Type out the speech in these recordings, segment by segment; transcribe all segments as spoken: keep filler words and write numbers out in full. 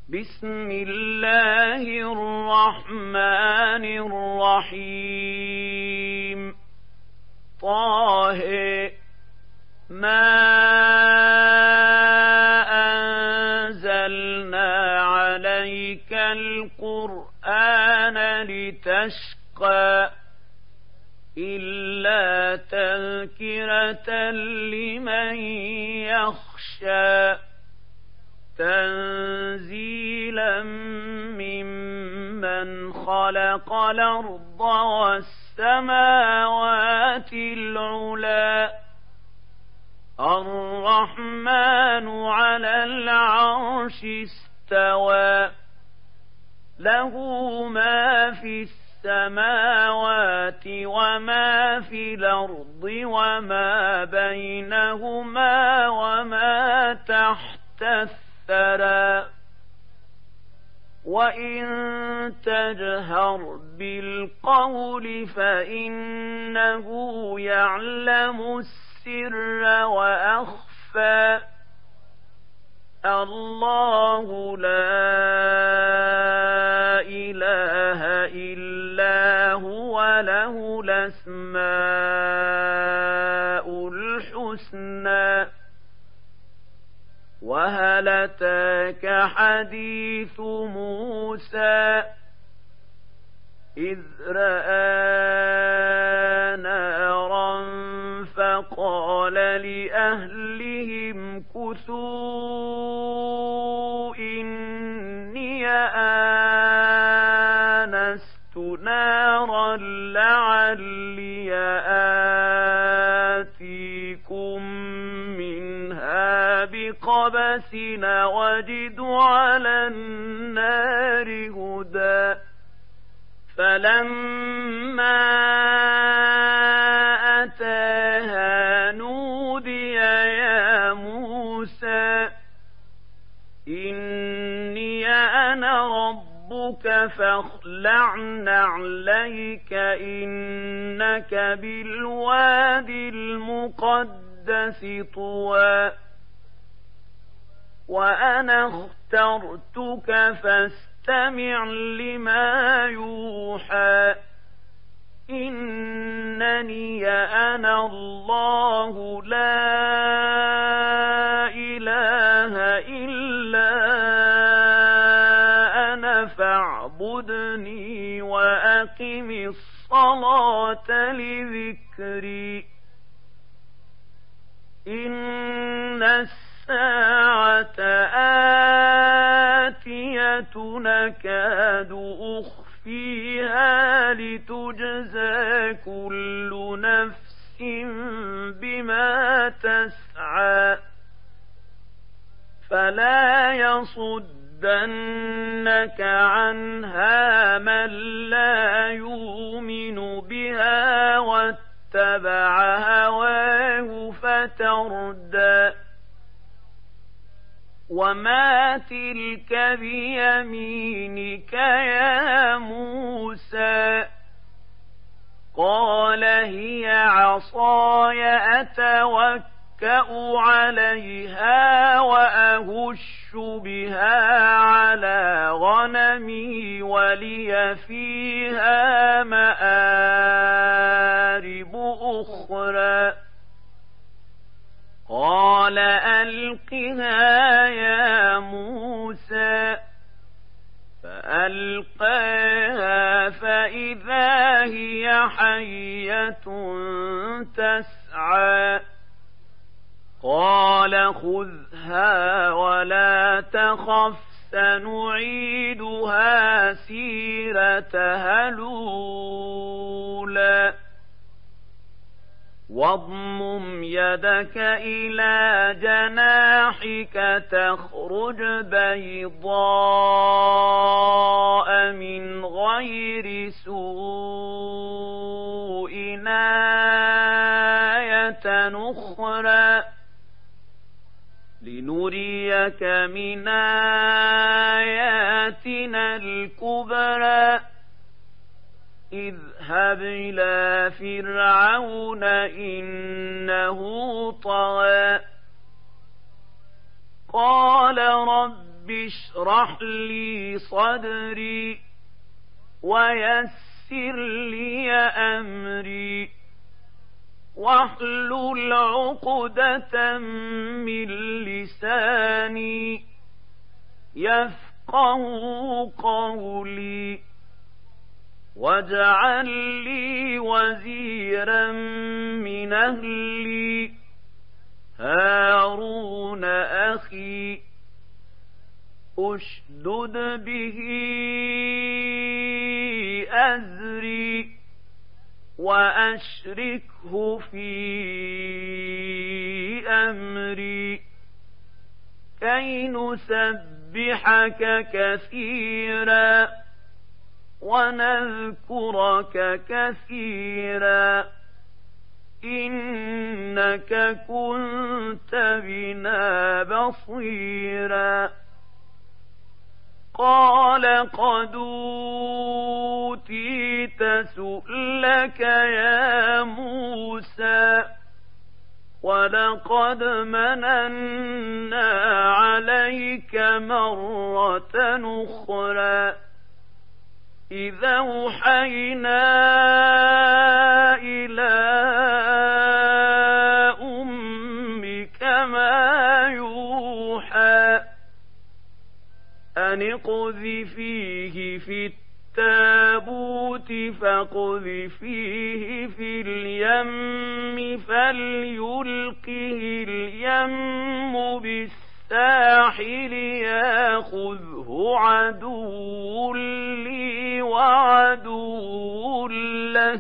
بسم الله الرحمن الرحيم طه ما أنزلنا عليك القرآن لتشقى إلا تذكرة لمن يخشى تنزيلا ممن خلق الأرض والسماوات العلى الرحمن على العرش استوى له ما في السماوات وما في الأرض وما بينهما وما تحت الثرى وإن تجهر بالقول فإنه يعلم السر وأخفى الله لا إله إلا هو له الأسماء الحسنى وهل أتاك حديث موسى إذ رأى نارا فقال لأهلهم كثوا إني آنست نارا لعلي آتيكم منها بقبس وجد على النار هدى فلما أتاها نودي يا موسى إني أنا ربك فاخلع نعليك إنك بالوادي المقدس طوى وأنا اخترتك فاستمع لما يوحى إنني أنا الله لا إله إلا أنا فاعبدني وأقم الصلاة لذكري إن الساعة آتية نكاد أخفيها لتجزى كل نفس بما تسعى فلا يصدنك عنها من لا يؤمن بها واتبع هواه فتردى وما تلك بيمينك يا موسى قال هي عصاي أتوكأ عليها وأهش بها على غنمي ولي فيها مآرب أخرى قال ألقها يا موسى فألقاها فإذا هي حية تسعى قال خذها ولا تخف سنعيدها سيرتها الأولى واضمم يدك إلى جناحك تخرج بيضاء من غير سوء آية أخرى لنريك من آياتنا الكبرى اذهب إلى فرعون إنه طغى قال رب رب اشرح لي صدري ويسر لي أمري واحلل عقدة من لساني يفقهوا قولي واجعل لي وزيرا من أهلي هارون أخي أشدد به أزري وأشركه في أمري كي نسبحك كثيرا ونذكرك كثيرا إنك كنت بنا بصيرا قال قد أوتيت سؤلك يا موسى ولقد مننا عليك مرة أخرى إذا أوحينا إلى أمك ما يوحى أن اقذفيه في التابوت فاقذفيه في اليم فليلقه اليم بالساحل ياخذه عدو لي وعدو له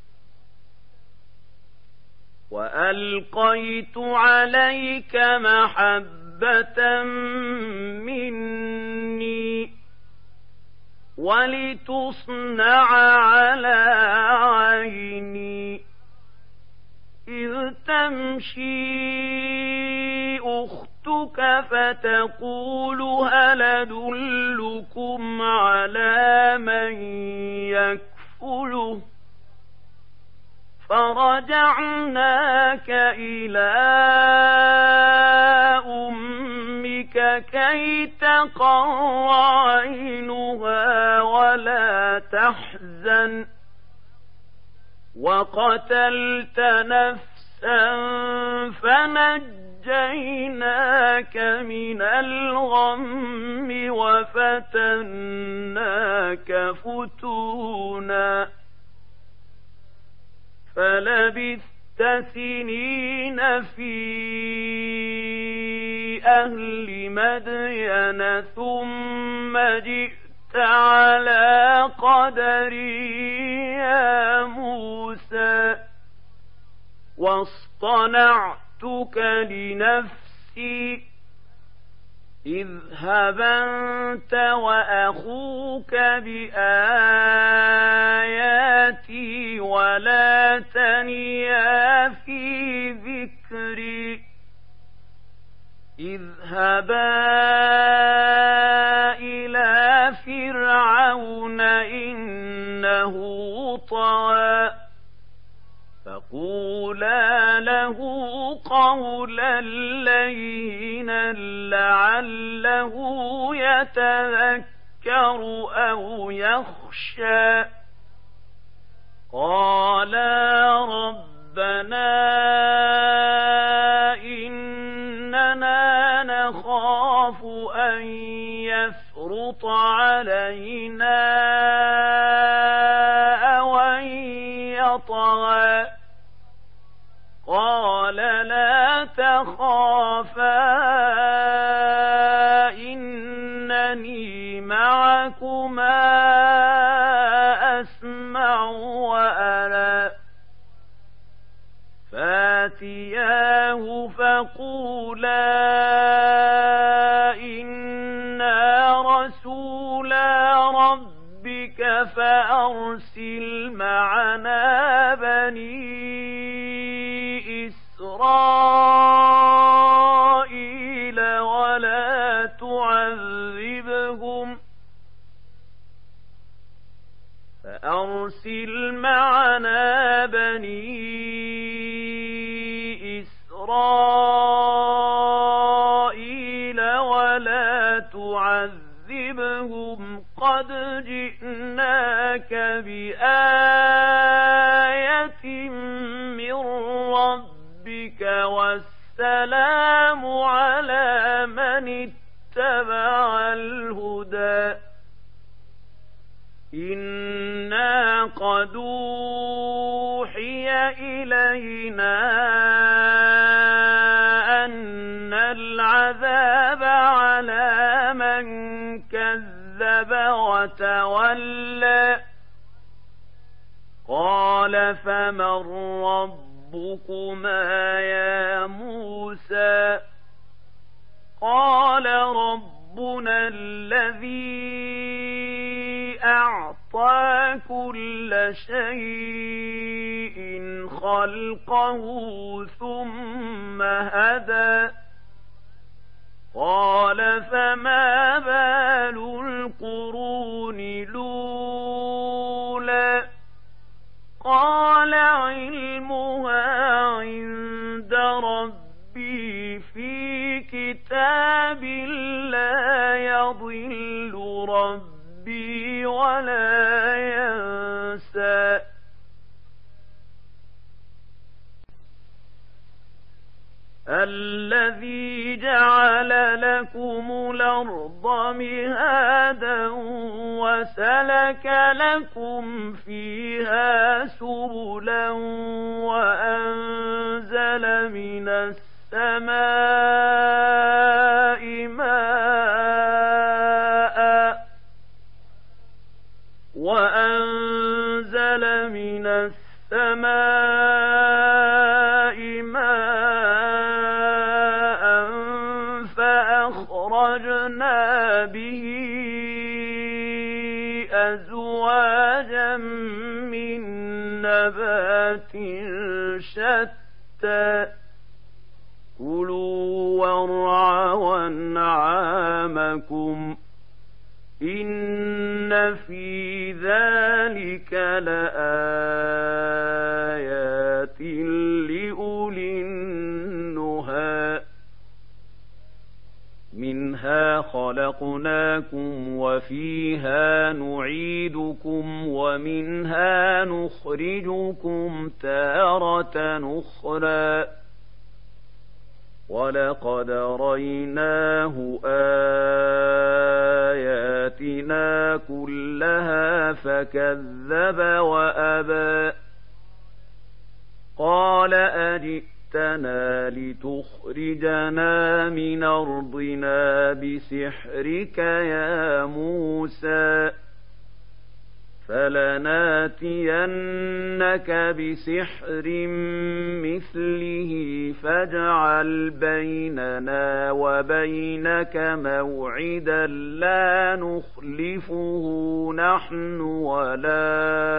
وألقيت عليك محبة مني ولتصنع على عيني إذ تمشي أختك فتقول هل أدلكم على من يكفله فرجعناك إلى أمك كي تقر عينها ولا تحزن وقتلت نفسا فنجيناك من الغم وفتناك فتونا فلبثت سنين في أهل مدين ثم جئت على قدري يا موسى واصطنعتك لنفسي اذهب أنت وأخوك بآياتي ولا تنيا في ذكري اذهبا إلى فرعون إنه طغى فقولا له قولا لينا لعله يتذكر أو يخشى قالا ربنا إننا نخاف أن يفرط علينا أو أن يطغى قال لا تخافا إنني معكما أسمع وأرى فاتياه فقولا إنا رسولا ربك فأرسل معنا بني إسرائيل ولا تعذبهم تعذبهم قد جئناك بآية من ربك والسلام على من اتبع الهدى إنا قد أوحي إلينا أن العذاب على من كذب وتولى قال فمن ربكما يا موسى قال ربنا الذي أعطى كل شيء خلقه ثم هدى قال فما بال القرون الأولى قال علمها عند ربي في كتاب لا يضل ربي ولا ينسى الذي جعل لكم الأرض مهادا وسلك لكم فيها سبلا وأنزل من السماء ماء وأنزل من السماء ماء فأخرجنا به أزواجا من نبات شتى كلوا وارعوا أنعامكم إن في ذلك لآيات لأولي النهى منها خلقناكم وفيها نعيدكم ومنها نخرجكم تارة أخرى ولقد ريناه آياتنا كلها فكذب وأبى قال أجئتنا لتخرجنا من أرضنا بسحرك يا موسى فلناتينك بسحر مثله فاجعل بيننا وبينك موعدا لا نخلفه نحن ولا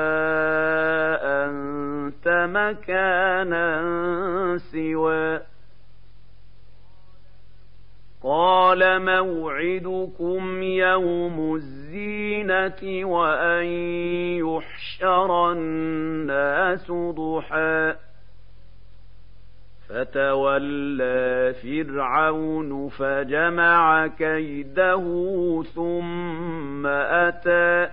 أنت مكانا سوى قال موعدكم يوم الزينة وأن يحشر الناس ضحى فتولى فرعون فجمع كيده ثم أتى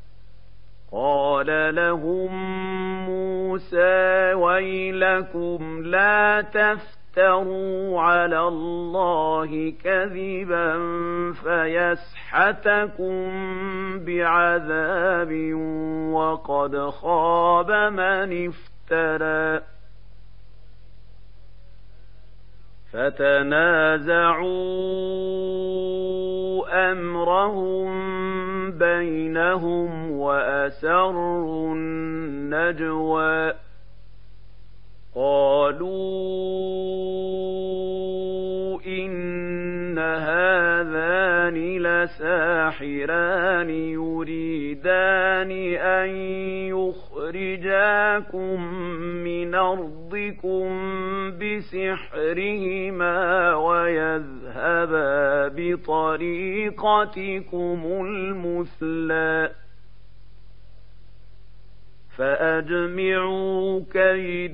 قال لهم موسى ويلكم لا تفتروا افتروا على الله كذبا فيسحتكم بعذاب وقد خاب من افترى فتنازعوا أمرهم بينهم وأسروا النجوى قالوا إن هذان لساحران يريدان أن يخرجاكم من أرضكم بسحرهما ويذهبا بطريقتكم المثلى فأجمعوا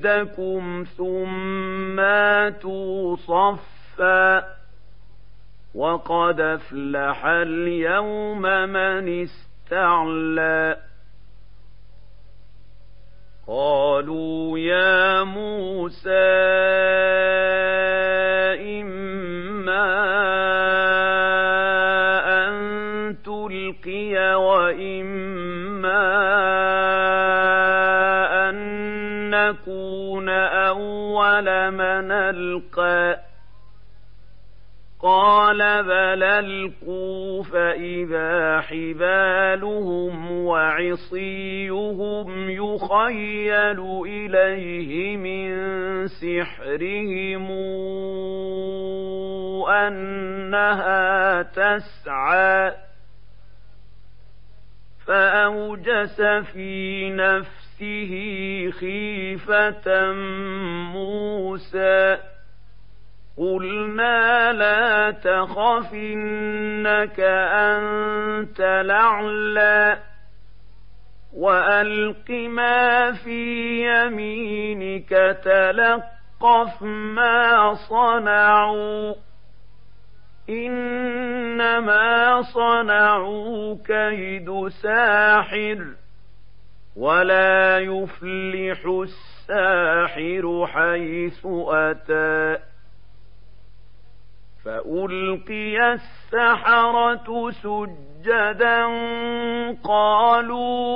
كيدكم ثم آتوا صفا وقد أفلح اليوم من استعلى قالوا يا موسى إما أن تلقي وإما أن نكون أول من ألقى قال بل ألقوا فإذا حبالهم وعصيهم يخيل إليه من سحرهم أنها تسعى فأوجس في نفسه خيفة موسى قلنا لا تخف إنك أنت الأعلى وألق ما في يمينك تلقف ما صنعوا إنما صنعوا كيد ساحر ولا يفلح الساحر حيث أتى فألقي السحرة سجدا قالوا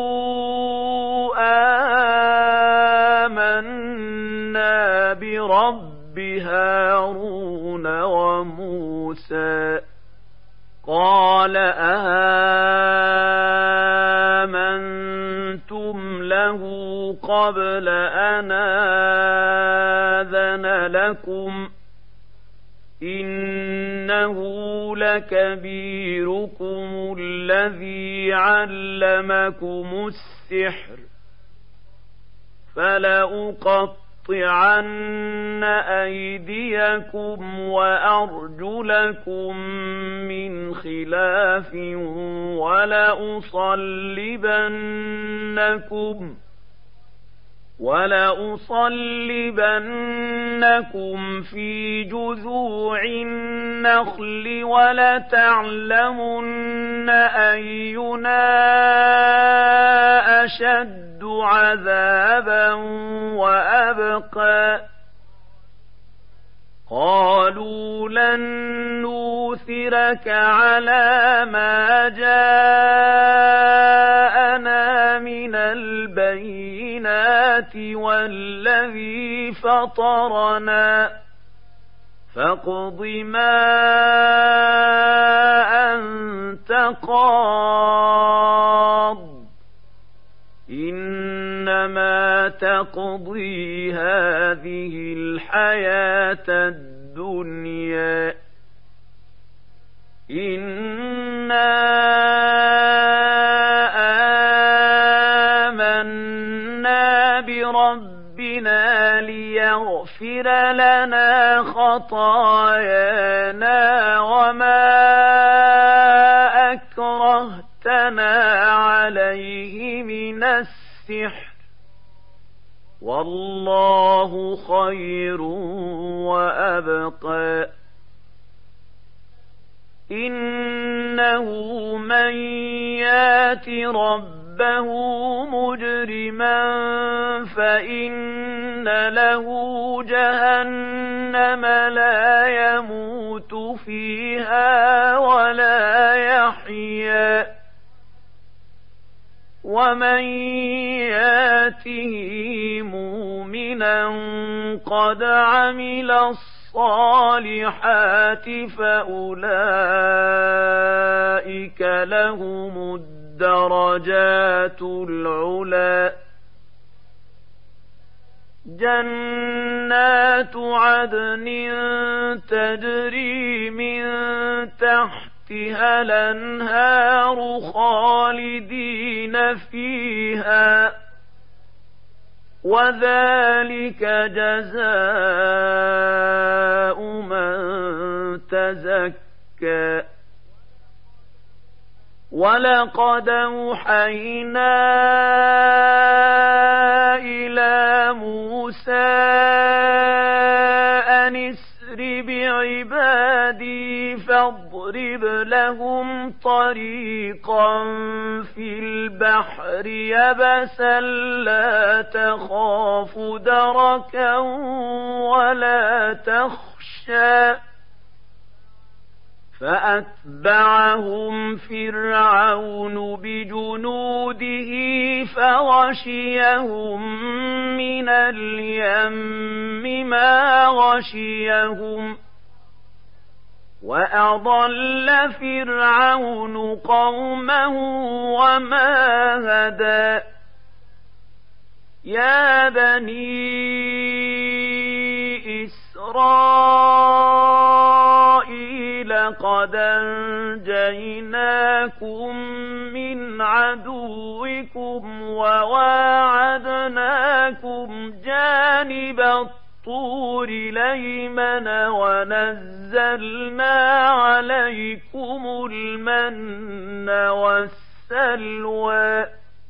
آمنا برب هارون وموسى قال آمنتم له قبل أن آذن لكم إنه لكبيركم الذي علمكم السحر فلأقطعن أيديكم وأرجلكم من خلاف ولأصلبنكم ولأصلبنكم في جذوع النخل ولتعلمن أينا أشد عذابا وأبقى قالوا لن نوثرك على ما جاءنا من البينات والذي فطرنا فاقض ما أنت قاض إنما تقضي هذه الحياة الدنيا إنا آمنا بربنا ليغفر لنا خطايانا وما أكرهتنا عليه من السحر والله خير وأبقى إنه من يات ربه مجرما فإن له جهنم لا يموت فيها ولا يحيا ومن ياته مؤمنا قد عمل الصالحات فأولئك لهم الدرجات العلى جنات عدن تجري من تحتها الأنهار خالدين فيها وذلك جزاء من تزكى ولقد أوحينا إلى موسى أن اسر بعبادي لهم طريقا في البحر يبسا لا تخاف دركا ولا تخشى فأتبعهم فرعون بجنوده فغشيهم من اليم ما غشيهم وأضل فرعون قومه وما هدى يا بني إسرائيل قد أنجيناكم من عدوكم وواعدناكم جانب الطور الأيمن ونزلنا عليكم المن والسلوى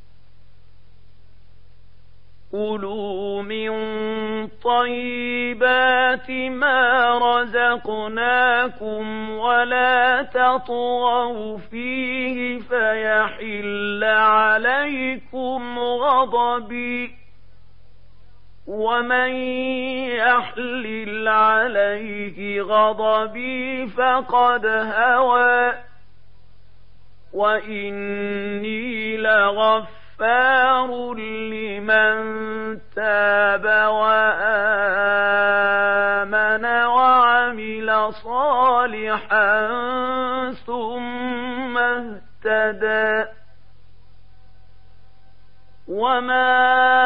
كلوا من طيبات ما رزقناكم ولا تطغوا فيه فيحل عليكم غضبي ومن يحلل عليه غضبي فقد هوى وإني لغفار لمن تاب وآمن وعمل صالحا ثم اهتدى وما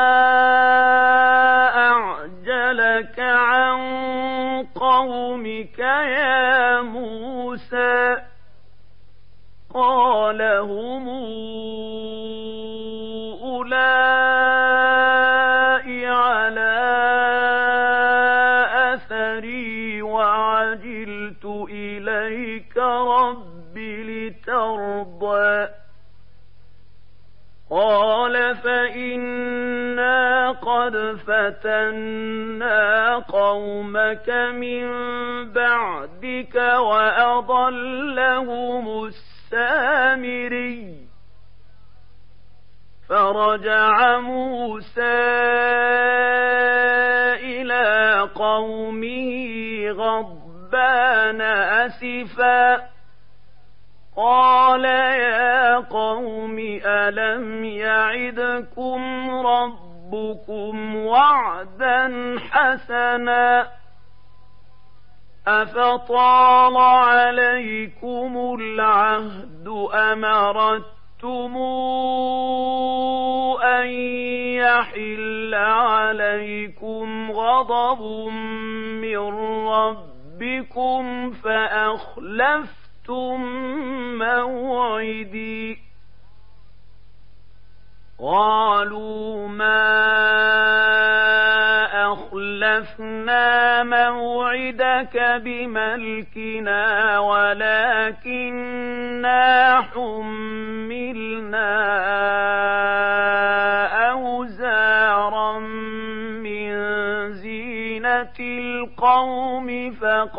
أعجلك عن قومك يا موسى قال هم أولئك على أثري وعجلت إليك رب لترضى قال فإنا قد فتنا قومك من بعدك وأضلهم السامري فرجع موسى إلى قومه غضبان أسفا قال يا قوم ألم يعدكم ربكم وعدا حسنا أفطال عليكم العهد أم أردتم أن يحل عليكم غضب من ربكم فأخلفتم موعدي قالوا ما أخلفنا موعدك بملكنا ولكننا حملنا أوزارا من زينة القوم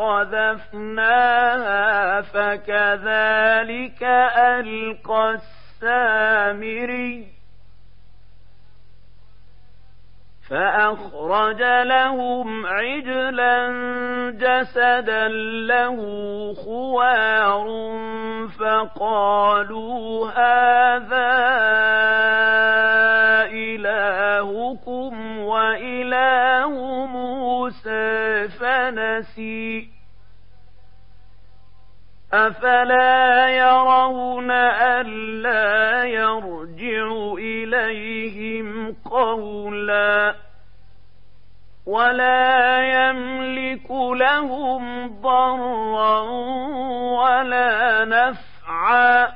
فقذفناها فكذلك ألقى السامري فأخرج لهم عجلا جسدا له خوار فقالوا هذا إلهكم وإله موسى فنسي أفلا يرون ألا يرجع إليهم قولا ولا يملك لهم ضرا ولا نفعا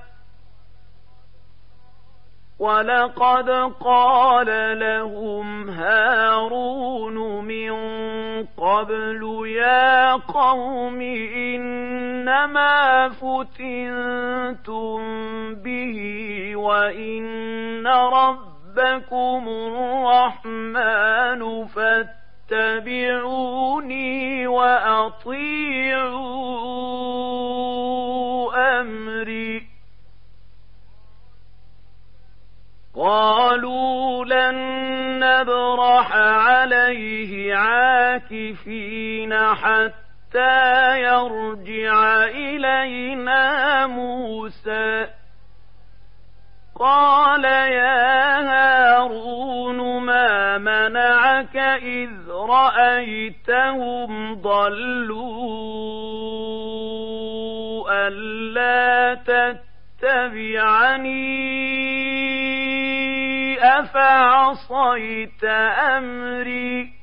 ولقد قال لهم هارون من قبل يا قوم إنما فتنتم به وإن ربكم الرحمن فاتبعوني وأطيعوا قالوا لن نبرح عليه عاكفين حتى يرجع إلينا موسى قال يا هارون ما منعك إذ رأيتهم ضلوا ألا تتبعني أفعصيت أمري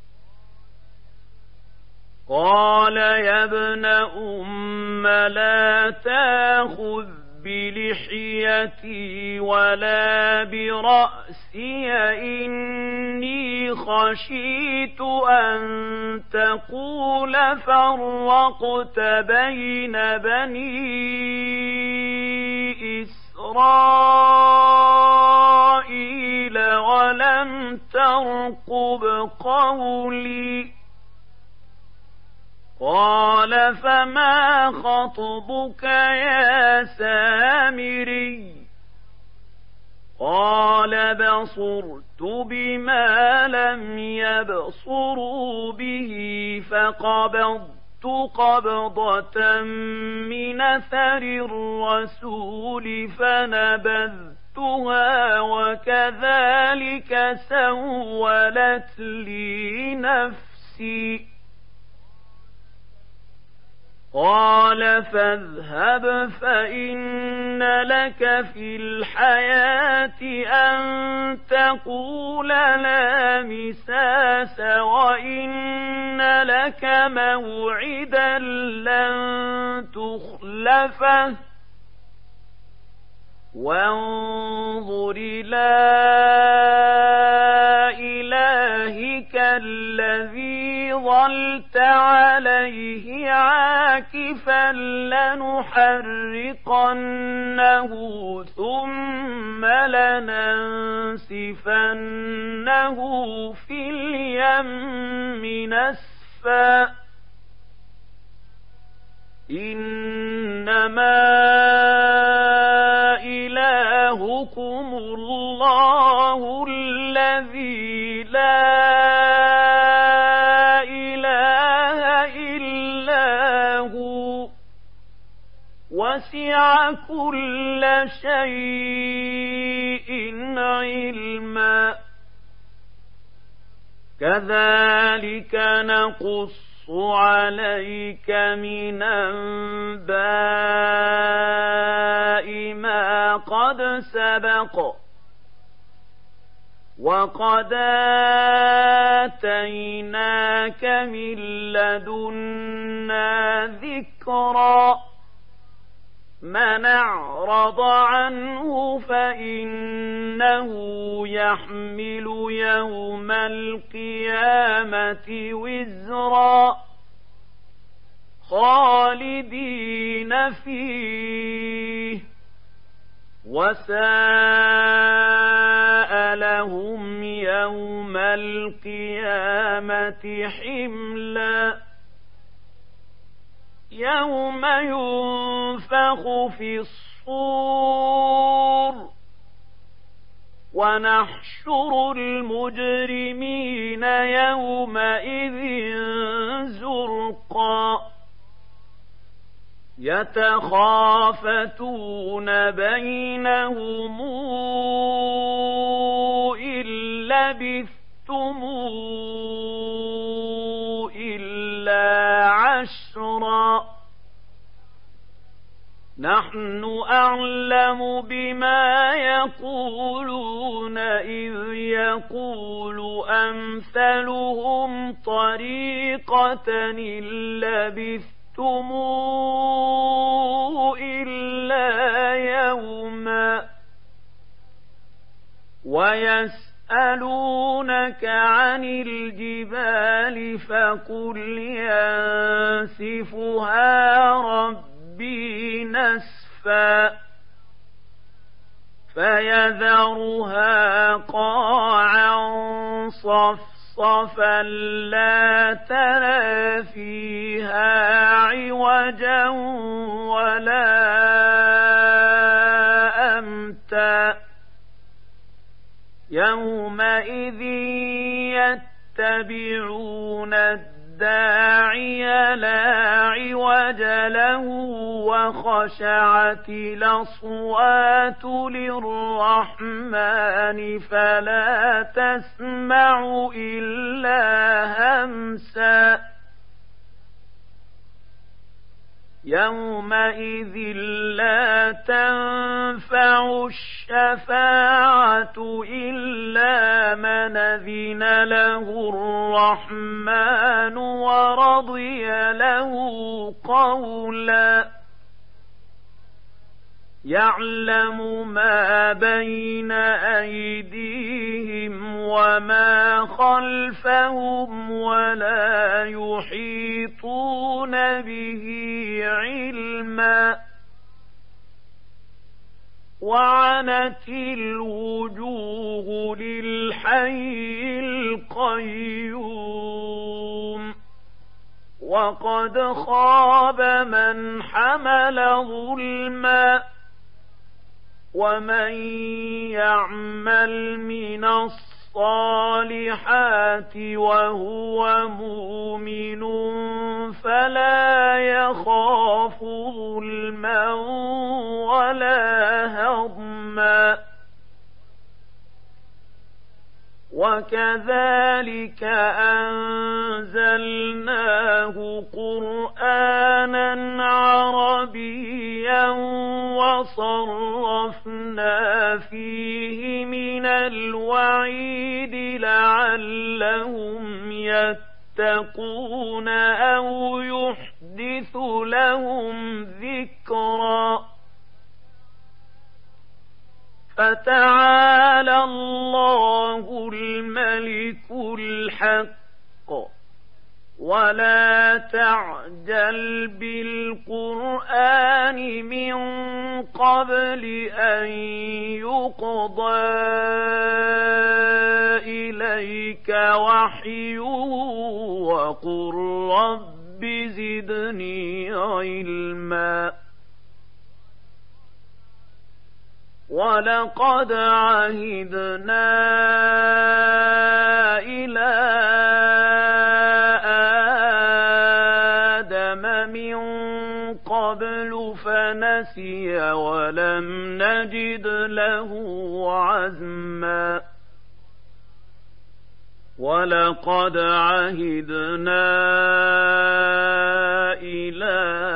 قال يا ابن أم لا تأخذ بلحيتي ولا برأسي إني خشيت أن تقول فرقت بين بني إسرائيل ولم ترقب قولي قال فما خطبك يا سامري قال بصرت بما لم يبصروا به فقبضت قبضة من أثر الرسول فنبذتها وكذلك سولت لي نفسي قال فاذهب فإن لك في الحياة أن تقول لا مساس وإن لك موعدا لن تخلفه وانظر إلى إلهك الذي ظلت عليه عاكفا لنحرقنه ثم لننسفنه في اليم نسفا إنما إلهكم الله الذي لا إله إلا هو وسع كل شيء علما كذلك نقص عليك من أنباء ما قد سبق وقد آتيناك من لدنا ذكرا من أعرض عنه فإنه يحمل يوم القيامة وزرا خالدين فيه وساء لهم يوم القيامة حملا يوم ينفخ في الصور ونحشر المجرمين يومئذ زرقا يتخافتون بينهم إن لبثتم إلا عشرا نحن أعلم بما يقولون إذ يقول أمثلهم طريقة إن لبثتم إلا يوما ويسألونك عن الجبال فقل ينسفها ربي نسفا فيذرها قاعا صفصفا صفصفا لا ترى فيها عوجا ولا أمتا يومئذ يتبعون الداعي لا عوج له وخشعت الأصوات للرحمن فلا تسمع إلا همسا يومئذ لا تنفع الشفاعة إلا من أذن له الرحمن ورضي له قولا يعلم ما بين أيديهم وما خلفهم ولا يحيطون به علما وعنت الوجوه للحي القيوم وقد خاب من حمل ظلما ومن يعمل من الصالحات وهو مؤمن فلا يخاف ظلما ولا هضما وكذلك أنزلناه قرآنا عربيا وصرفنا فيه من الوعيد لعلهم يتقون أو يحدث لهم ذكرا فتعالى الله الملك الحق ولا تعجل بالقرآن من قبل أن يقضى إليك وحيه وقل رب زدني علما ولقد عهدنا إلى آدم من قبل فنسي ولم نجد له عزما ولقد عهدنا إلى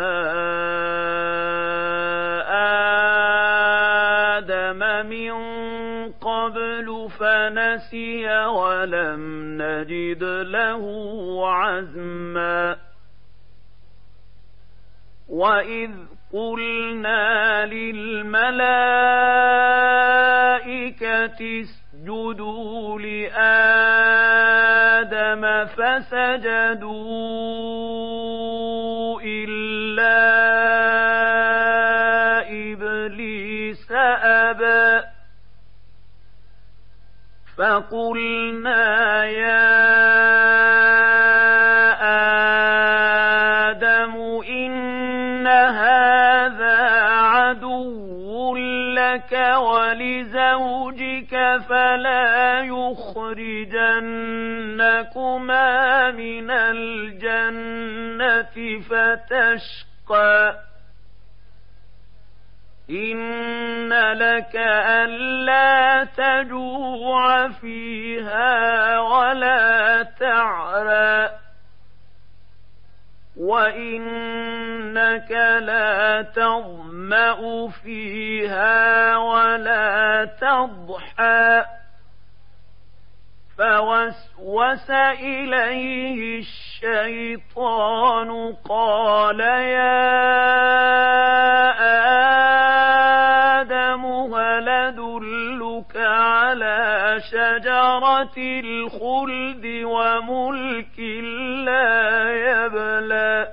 من قبل فنسي ولم نجد له عزما وإذ قلنا للملائكة اسجدوا لآدم فسجدوا إلا إبليس أبى فقلنا يا آدم إن هذا عدو لك ولزوجك فلا يخرجنكما من الجنة فتشقى إن لك ألا تجوع فيها ولا تعرى وإنك لا تظمأ فيها ولا تضحى فوسوس إليه الشيطان قال يا آدم هل أدلك على شجرة الخلد وملك لا يبلى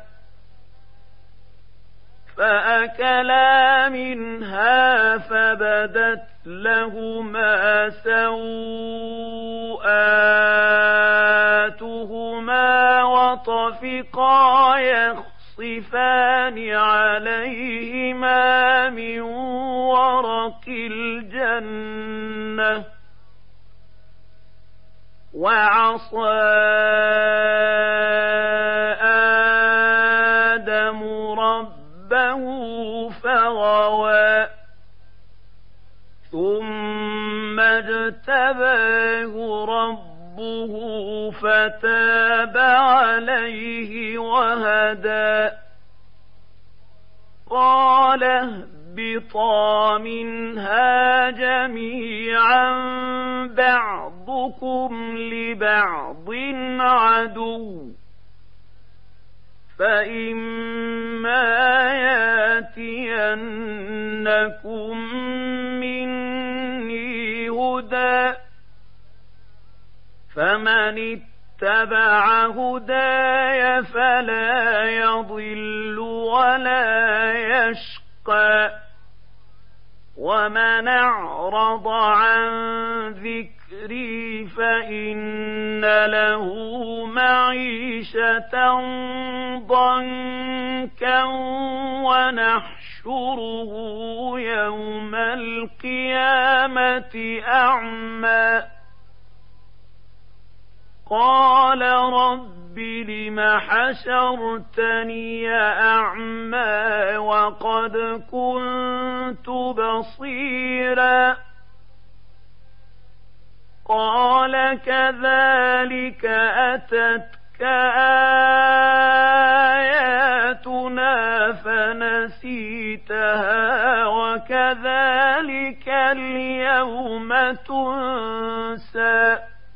فأكلا منها فبدت فبدت لهما سوآتهما يعصونه وعصى آدم ربه فغوى ثم اجتباه ربه فتاب عليه وهدى قال اهبطا منها جميعا بعضكم لبعض عدو فإما ياتينكم مني هدى فمن اتبع هداي فلا يضل ولا يشقى ومن أعرض عن ذكري فإن له معيشة ضنكا ونحشره يوم القيامة أعمى قال رب لم حشرتني أعمى وقد كنت بصيرا قال كذلك أتتك آياتنا فنسيتها وكذلك اليوم تنسى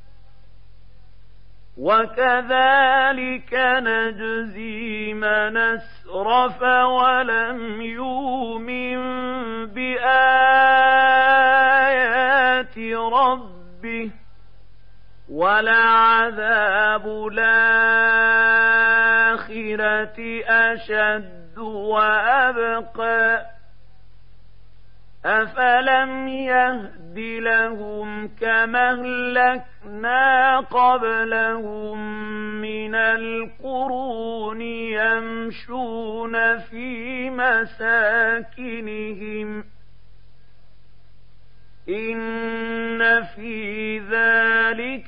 وكذلك نجزي من أسرف ولم يؤمن بآيات ربه ولعذاب الآخرة أشد وأبقى أفلم يهد لهم كما أهلكنا قبلهم من القرون يمشون في مساكنهم إن في ذلك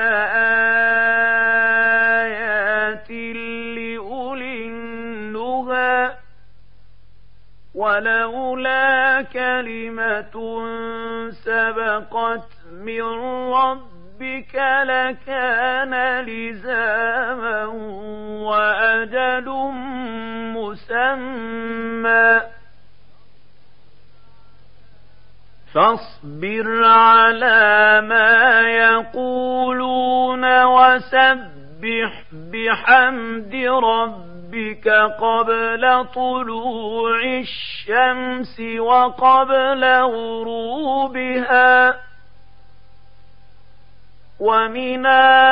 لآيات لأولي النهى ولولا كلمة سبقت من ربك لكان لزاما وأجل مسمى فاصبر على ما يقولون وسبح بحمد ربك قبل طلوع الشمس وقبل غروبها ومن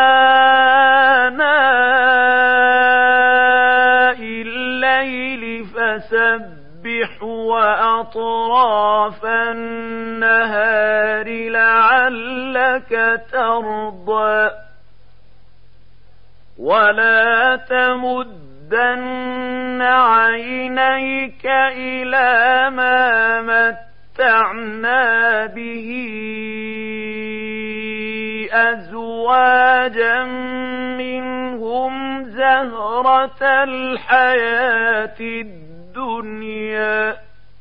آناء الليل فسبح وأطراف النهار لعلك ترضى ولا تمدن عينيك إلى ما متعنا به أزواجا منهم زهرة الحياة الدنيا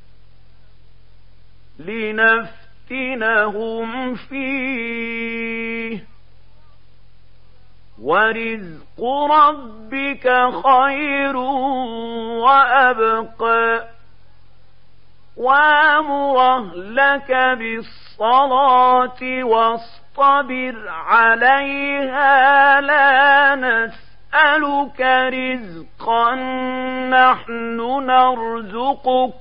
لنفتنهم فيه ورزق ربك خير وأبقى وأمر أهلك بالصلاة واصطبر عليها لا نسألك رزقا نحن نرزقك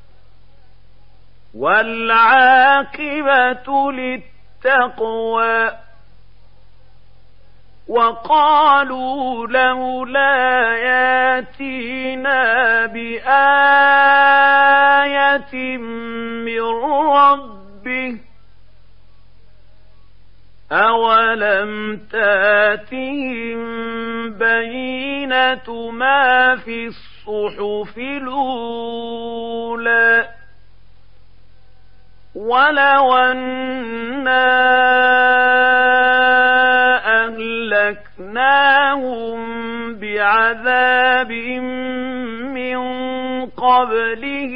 والعاقبة للتقوى وقالوا لولا ياتينا بآية من ربه أولم تاتهم بينة ما في الصحف الأولى ولو أنا أهلكناهم بعذاب من قبله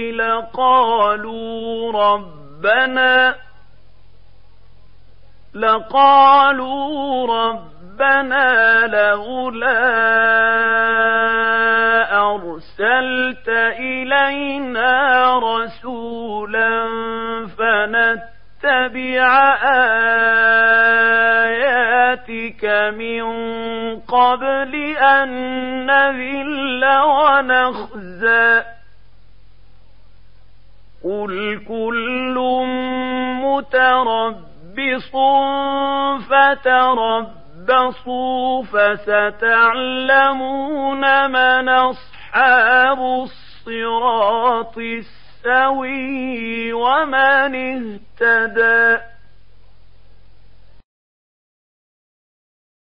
لقالوا ربنا لقالوا ربنا لولا أرسلت إلينا رسولا فنتبع آياتك من قبل أن نذل ونخزى قل كل متربص فتربصوا فستعلمون من أصحاب الصراط السوي ومن اهتدى.